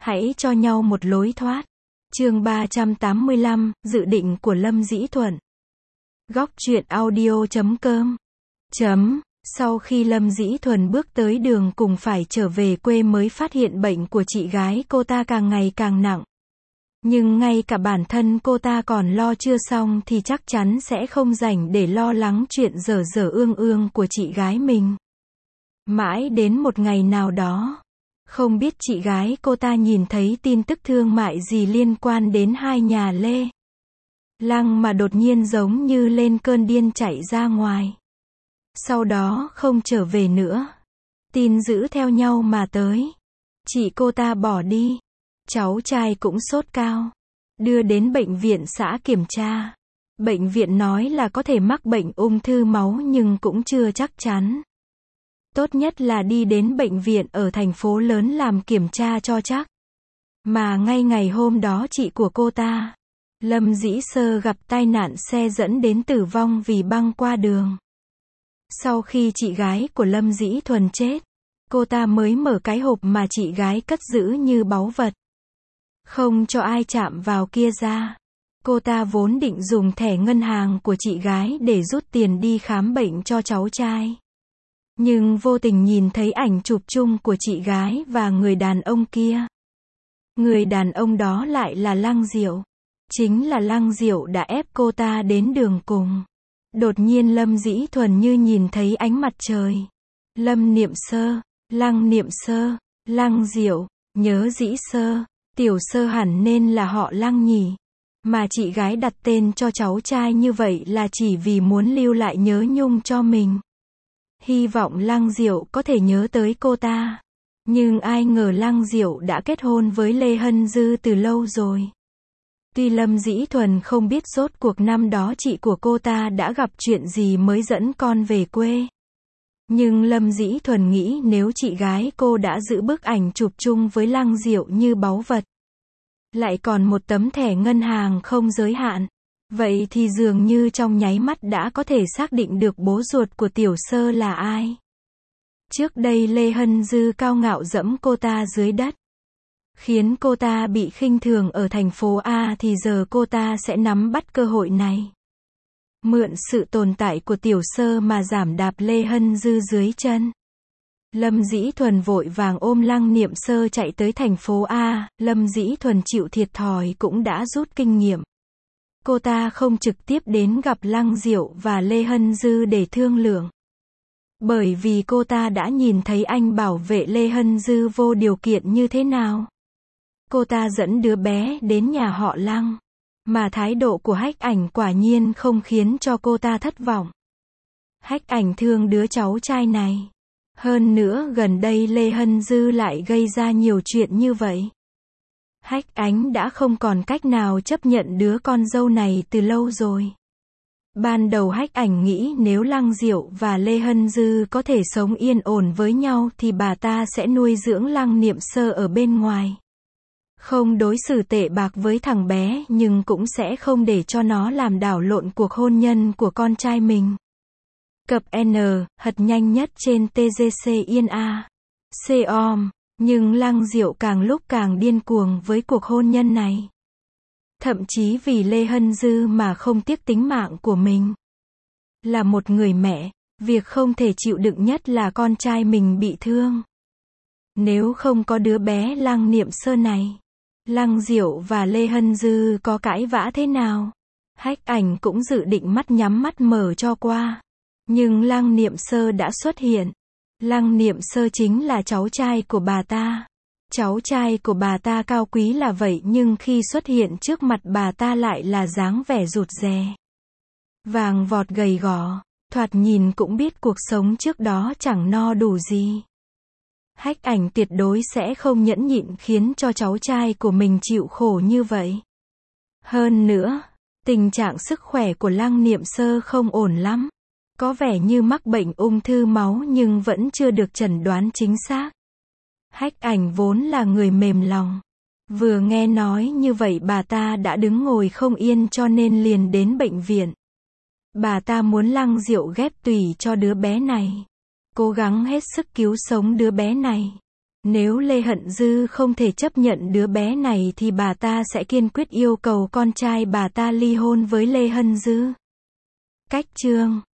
Hãy cho nhau một lối thoát. Chương 385, dự định của Lâm Dĩ Thuần. Góc truyện audio.com. Sau khi Lâm Dĩ Thuần bước tới đường cùng phải trở về quê mới phát hiện bệnh của chị gái cô ta càng ngày càng nặng. Nhưng ngay cả bản thân cô ta còn lo chưa xong thì chắc chắn sẽ không rảnh để lo lắng chuyện dở dở ương ương của chị gái mình. Mãi đến một ngày nào đó, không biết chị gái cô ta nhìn thấy tin tức thương mại gì liên quan đến hai nhà Lê Lăng mà đột nhiên giống như lên cơn điên chạy ra ngoài. Sau đó không trở về nữa. Tin dữ theo nhau mà tới. Chị cô ta bỏ đi. Cháu trai cũng sốt cao. Đưa đến bệnh viện xã kiểm tra. Bệnh viện nói là có thể mắc bệnh ung thư máu nhưng cũng chưa chắc chắn. Tốt nhất là đi đến bệnh viện ở thành phố lớn làm kiểm tra cho chắc. Mà ngay ngày hôm đó chị của cô ta, Lâm Dĩ Sơ, gặp tai nạn xe dẫn đến tử vong vì băng qua đường. Sau khi chị gái của Lâm Dĩ Thuần chết, cô ta mới mở cái hộp mà chị gái cất giữ như báu vật, không cho ai chạm vào kia ra. Cô ta vốn định dùng thẻ ngân hàng của chị gái để rút tiền đi khám bệnh cho cháu trai. Nhưng vô tình nhìn thấy ảnh chụp chung của chị gái và người đàn ông kia. Người đàn ông đó lại là Lăng Diệu. Chính là Lăng Diệu đã ép cô ta đến đường cùng. Đột nhiên Lâm Dĩ Thuần như nhìn thấy ánh mặt trời. Lâm Niệm Sơ, Lăng Niệm Sơ, Lăng Diệu, nhớ Dĩ Sơ, Tiểu Sơ hẳn nên là họ Lăng nhỉ. Mà chị gái đặt tên cho cháu trai như vậy là chỉ vì muốn lưu lại nhớ nhung cho mình. Hy vọng Lăng Diệu có thể nhớ tới cô ta. Nhưng ai ngờ Lăng Diệu đã kết hôn với Lê Hân Dư từ lâu rồi. Tuy Lâm Dĩ Thuần không biết rốt cuộc năm đó chị của cô ta đã gặp chuyện gì mới dẫn con về quê. Nhưng Lâm Dĩ Thuần nghĩ nếu chị gái cô đã giữ bức ảnh chụp chung với Lăng Diệu như báu vật, lại còn một tấm thẻ ngân hàng không giới hạn, vậy thì dường như trong nháy mắt đã có thể xác định được bố ruột của Tiểu Sơ là ai. Trước đây Lê Hân Dư cao ngạo dẫm cô ta dưới đất, khiến cô ta bị khinh thường ở thành phố A, thì giờ cô ta sẽ nắm bắt cơ hội này. Mượn sự tồn tại của Tiểu Sơ mà giảm đạp Lê Hân Dư dưới chân. Lâm Dĩ Thuần vội vàng ôm Lăng Niệm Sơ chạy tới thành phố A. Lâm Dĩ Thuần chịu thiệt thòi cũng đã rút kinh nghiệm. Cô ta không trực tiếp đến gặp Lăng Diệu và Lê Hân Dư để thương lượng. Bởi vì cô ta đã nhìn thấy anh bảo vệ Lê Hân Dư vô điều kiện như thế nào. Cô ta dẫn đứa bé đến nhà họ Lăng. Mà thái độ của Hách Ảnh quả nhiên không khiến cho cô ta thất vọng. Hách Ảnh thương đứa cháu trai này. Hơn nữa gần đây Lê Hân Dư lại gây ra nhiều chuyện như vậy. Hách Ánh đã không còn cách nào chấp nhận đứa con dâu này từ lâu rồi. Ban đầu Hách Ảnh nghĩ nếu Lăng Diệu và Lê Hân Dư có thể sống yên ổn với nhau thì bà ta sẽ nuôi dưỡng Lăng Niệm Sơ ở bên ngoài. Không đối xử tệ bạc với thằng bé nhưng cũng sẽ không để cho nó làm đảo lộn cuộc hôn nhân của con trai mình. Cập N, hật nhanh nhất trên TGC Yên A. Com, nhưng Lăng Diệu càng lúc càng điên cuồng với cuộc hôn nhân này. Thậm chí vì Lê Hân Dư mà không tiếc tính mạng của mình. Là một người mẹ, việc không thể chịu đựng nhất là con trai mình bị thương. Nếu không có đứa bé Lăng Niệm Sơ này, Lăng Diệu và Lê Hân Dư có cãi vã thế nào? Hách Ảnh cũng dự định mắt nhắm mắt mở cho qua. Nhưng Lăng Niệm Sơ đã xuất hiện. Lăng Niệm Sơ chính là cháu trai của bà ta. Cháu trai của bà ta cao quý là vậy nhưng khi xuất hiện trước mặt bà ta lại là dáng vẻ rụt rè. Vàng vọt gầy gò, thoạt nhìn cũng biết cuộc sống trước đó chẳng no đủ gì. Hách Ảnh tuyệt đối sẽ không nhẫn nhịn khiến cho cháu trai của mình chịu khổ như vậy. Hơn nữa, tình trạng sức khỏe của Lăng Niệm Sơ không ổn lắm. Có vẻ như mắc bệnh ung thư máu nhưng vẫn chưa được chẩn đoán chính xác. Hách Ảnh vốn là người mềm lòng. Vừa nghe nói như vậy bà ta đã đứng ngồi không yên cho nên liền đến bệnh viện. Bà ta muốn Lăng Diệu ghép tủy cho đứa bé này. Cố gắng hết sức cứu sống đứa bé này. Nếu Lê Hận Dư không thể chấp nhận đứa bé này thì bà ta sẽ kiên quyết yêu cầu con trai bà ta ly hôn với Lê Hân Dư. Cách chương